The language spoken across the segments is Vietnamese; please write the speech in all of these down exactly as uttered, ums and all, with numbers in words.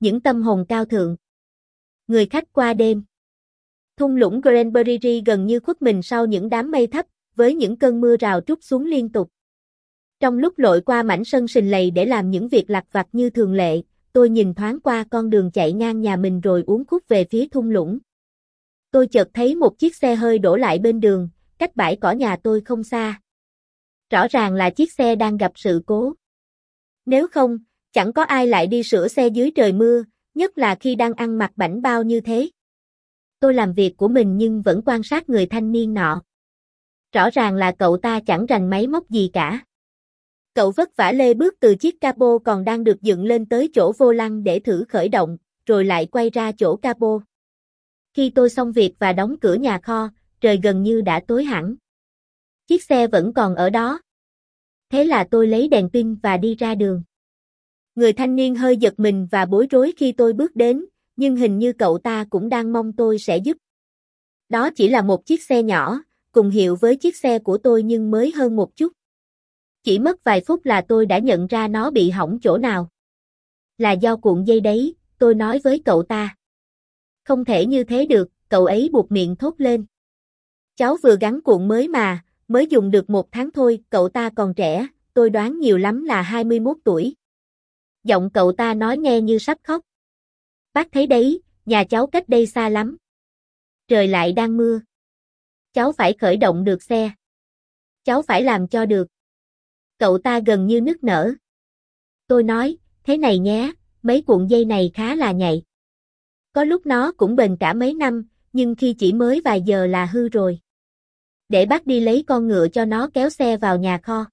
những tâm hồn cao thượng. Người khách qua đêm. Thung lũng Granbury gần như khuất mình sau những đám mây thấp, với những cơn mưa rào trút xuống liên tục. Trong lúc lội qua mảnh sân sình lầy để làm những việc lặt vặt như thường lệ, tôi nhìn thoáng qua con đường chạy ngang nhà mình rồi uốn khúc về phía thung lũng. Tôi chợt thấy một chiếc xe hơi đổ lại bên đường, cách bãi cỏ nhà tôi không xa. Rõ ràng là chiếc xe đang gặp sự cố. Nếu không, chẳng có ai lại đi sửa xe dưới trời mưa, nhất là khi đang ăn mặc bảnh bao như thế. Tôi làm việc của mình nhưng vẫn quan sát người thanh niên nọ. Rõ ràng là cậu ta chẳng rành máy móc gì cả. Cậu vất vả lê bước từ chiếc capo còn đang được dựng lên tới chỗ vô lăng để thử khởi động, rồi lại quay ra chỗ capo. Khi tôi xong việc và đóng cửa nhà kho, trời gần như đã tối hẳn. Chiếc xe vẫn còn ở đó. Thế là tôi lấy đèn pin và đi ra đường. Người thanh niên hơi giật mình và bối rối khi tôi bước đến, nhưng hình như cậu ta cũng đang mong tôi sẽ giúp. Đó chỉ là một chiếc xe nhỏ, cùng hiệu với chiếc xe của tôi nhưng mới hơn một chút. Chỉ mất vài phút là tôi đã nhận ra nó bị hỏng chỗ nào. Là do cuộn dây đấy, tôi nói với cậu ta. Không thể như thế được, cậu ấy buột miệng thốt lên. Cháu vừa gắn cuộn mới mà, mới dùng được một tháng thôi, cậu ta còn trẻ, tôi đoán nhiều lắm là hai mươi mốt tuổi. Giọng cậu ta nói nghe như sắp khóc. Bác thấy đấy, nhà cháu cách đây xa lắm. Trời lại đang mưa. Cháu phải khởi động được xe. Cháu phải làm cho được. Cậu ta gần như nức nở. Tôi nói, thế này nhé, mấy cuộn dây này khá là nhạy. Có lúc nó cũng bền cả mấy năm, nhưng khi chỉ mới vài giờ là hư rồi. Để bác đi lấy con ngựa cho nó kéo xe vào nhà kho.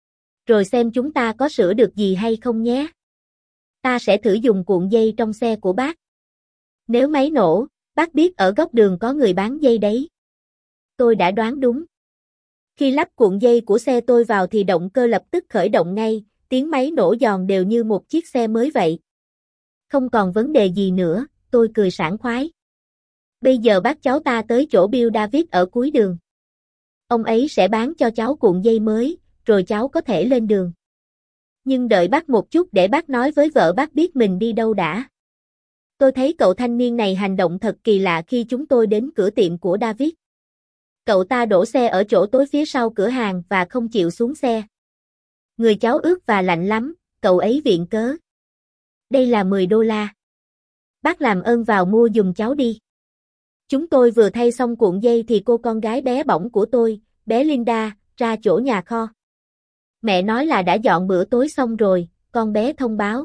Rồi xem chúng ta có sửa được gì hay không nhé. Ta sẽ thử dùng cuộn dây trong xe của bác. Nếu máy nổ, bác biết ở góc đường có người bán dây đấy. Tôi đã đoán đúng. Khi lắp cuộn dây của xe tôi vào thì động cơ lập tức khởi động ngay, tiếng máy nổ giòn đều như một chiếc xe mới vậy. Không còn vấn đề gì nữa, tôi cười sảng khoái. Bây giờ bác cháu ta tới chỗ Bill David ở cuối đường. Ông ấy sẽ bán cho cháu cuộn dây mới, rồi cháu có thể lên đường. Nhưng đợi bác một chút để bác nói với vợ bác biết mình đi đâu đã. Tôi thấy cậu thanh niên này hành động thật kỳ lạ khi chúng tôi đến cửa tiệm của David. Cậu ta đổ xe ở chỗ tối phía sau cửa hàng và không chịu xuống xe. Người cháu ướt và lạnh lắm, cậu ấy viện cớ. Đây là mười đô la. Bác làm ơn vào mua giùm cháu đi. Chúng tôi vừa thay xong cuộn dây thì cô con gái bé bỏng của tôi, bé Linda, ra chỗ nhà kho. Mẹ nói là đã dọn bữa tối xong rồi, con bé thông báo.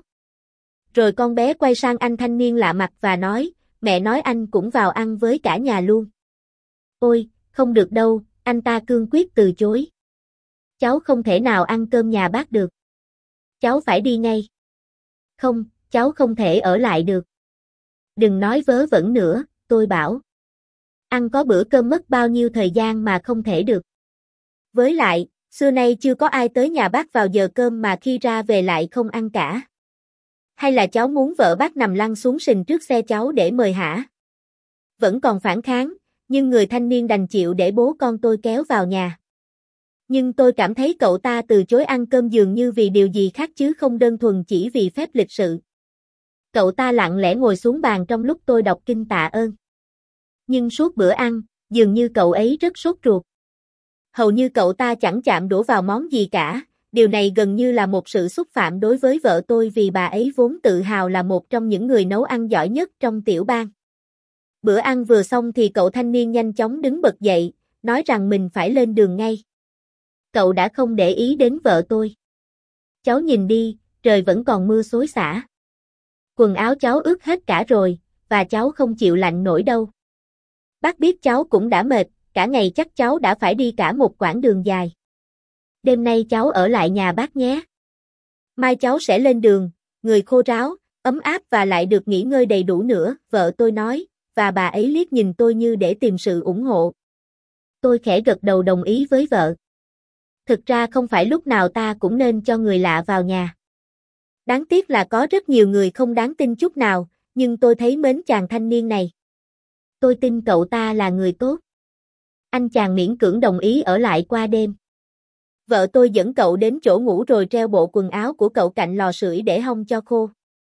Rồi con bé quay sang anh thanh niên lạ mặt và nói, mẹ nói anh cũng vào ăn với cả nhà luôn. Ôi, không được đâu, anh ta cương quyết từ chối. Cháu không thể nào ăn cơm nhà bác được. Cháu phải đi ngay. Không, cháu không thể ở lại được. Đừng nói vớ vẩn nữa, tôi bảo. Ăn có bữa cơm mất bao nhiêu thời gian mà không thể được. Với lại, xưa nay chưa có ai tới nhà bác vào giờ cơm mà khi ra về lại không ăn cả. Hay là cháu muốn vợ bác nằm lăn xuống sình trước xe cháu để mời hả? Vẫn còn phản kháng, nhưng người thanh niên đành chịu để bố con tôi kéo vào nhà. Nhưng tôi cảm thấy cậu ta từ chối ăn cơm dường như vì điều gì khác chứ không đơn thuần chỉ vì phép lịch sự. Cậu ta lặng lẽ ngồi xuống bàn trong lúc tôi đọc kinh tạ ơn. Nhưng suốt bữa ăn, dường như cậu ấy rất sốt ruột. Hầu như cậu ta chẳng chạm đũa vào món gì cả, điều này gần như là một sự xúc phạm đối với vợ tôi vì bà ấy vốn tự hào là một trong những người nấu ăn giỏi nhất trong tiểu bang. Bữa ăn vừa xong thì cậu thanh niên nhanh chóng đứng bật dậy, nói rằng mình phải lên đường ngay. Cậu đã không để ý đến vợ tôi. Cháu nhìn đi, trời vẫn còn mưa xối xả. Quần áo cháu ướt hết cả rồi, và cháu không chịu lạnh nổi đâu. Bác biết cháu cũng đã mệt, cả ngày chắc cháu đã phải đi cả một quãng đường dài. Đêm nay cháu ở lại nhà bác nhé. Mai cháu sẽ lên đường, người khô ráo, ấm áp và lại được nghỉ ngơi đầy đủ nữa, vợ tôi nói, và bà ấy liếc nhìn tôi như để tìm sự ủng hộ. Tôi khẽ gật đầu đồng ý với vợ. Thực ra không phải lúc nào ta cũng nên cho người lạ vào nhà. Đáng tiếc là có rất nhiều người không đáng tin chút nào, nhưng tôi thấy mến chàng thanh niên này. Tôi tin cậu ta là người tốt. Anh chàng miễn cưỡng đồng ý ở lại qua đêm. Vợ tôi dẫn cậu đến chỗ ngủ rồi treo bộ quần áo của cậu cạnh lò sưởi để hong cho khô.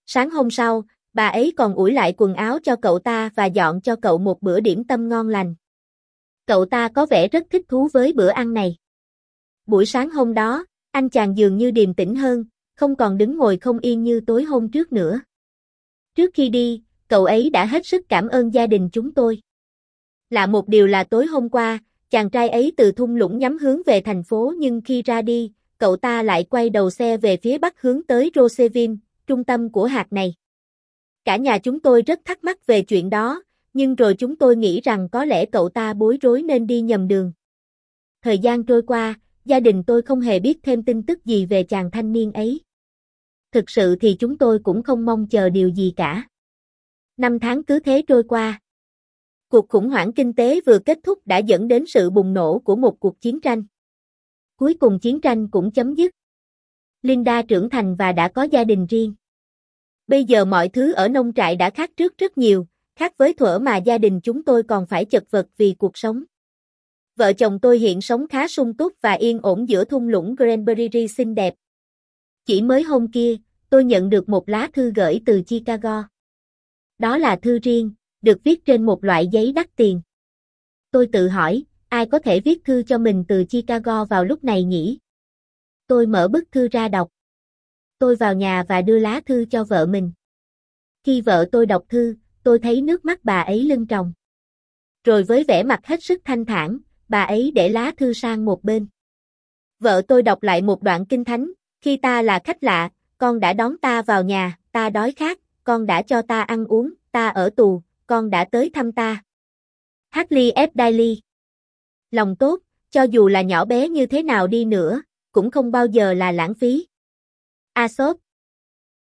Sáng hôm sau, bà ấy còn ủi lại quần áo cho cậu ta và dọn cho cậu một bữa điểm tâm ngon lành. Cậu ta có vẻ rất thích thú với bữa ăn này. Buổi sáng hôm đó, anh chàng dường như điềm tĩnh hơn, không còn đứng ngồi không yên như tối hôm trước nữa. Trước khi đi, cậu ấy đã hết sức cảm ơn gia đình chúng tôi. Lạ một điều là tối hôm qua, chàng trai ấy từ thung lũng nhắm hướng về thành phố nhưng khi ra đi, cậu ta lại quay đầu xe về phía bắc hướng tới Roseville, trung tâm của hạt này. Cả nhà chúng tôi rất thắc mắc về chuyện đó, nhưng rồi chúng tôi nghĩ rằng có lẽ cậu ta bối rối nên đi nhầm đường. Thời gian trôi qua, gia đình tôi không hề biết thêm tin tức gì về chàng thanh niên ấy. Thực sự thì chúng tôi cũng không mong chờ điều gì cả. Năm tháng cứ thế trôi qua. Cuộc khủng hoảng kinh tế vừa kết thúc đã dẫn đến sự bùng nổ của một cuộc chiến tranh. Cuối cùng chiến tranh cũng chấm dứt. Linda trưởng thành và đã có gia đình riêng. Bây giờ mọi thứ ở nông trại đã khác trước rất nhiều, khác với thuở mà gia đình chúng tôi còn phải chật vật vì cuộc sống. Vợ chồng tôi hiện sống khá sung túc và yên ổn giữa thung lũng Granbury xinh đẹp. Chỉ mới hôm kia, tôi nhận được một lá thư gửi từ Chicago. Đó là thư riêng, được viết trên một loại giấy đắt tiền. Tôi tự hỏi, ai có thể viết thư cho mình từ Chicago vào lúc này nhỉ? Tôi mở bức thư ra đọc. Tôi vào nhà và đưa lá thư cho vợ mình. Khi vợ tôi đọc thư, tôi thấy nước mắt bà ấy lưng tròng. Rồi với vẻ mặt hết sức thanh thản, bà ấy để lá thư sang một bên. Vợ tôi đọc lại một đoạn kinh thánh, khi ta là khách lạ, con đã đón ta vào nhà, ta đói khát, con đã cho ta ăn uống, ta ở tù, con đã tới thăm ta. Hartley F. Daly. Lòng tốt, cho dù là nhỏ bé như thế nào đi nữa, cũng không bao giờ là lãng phí. Aesop,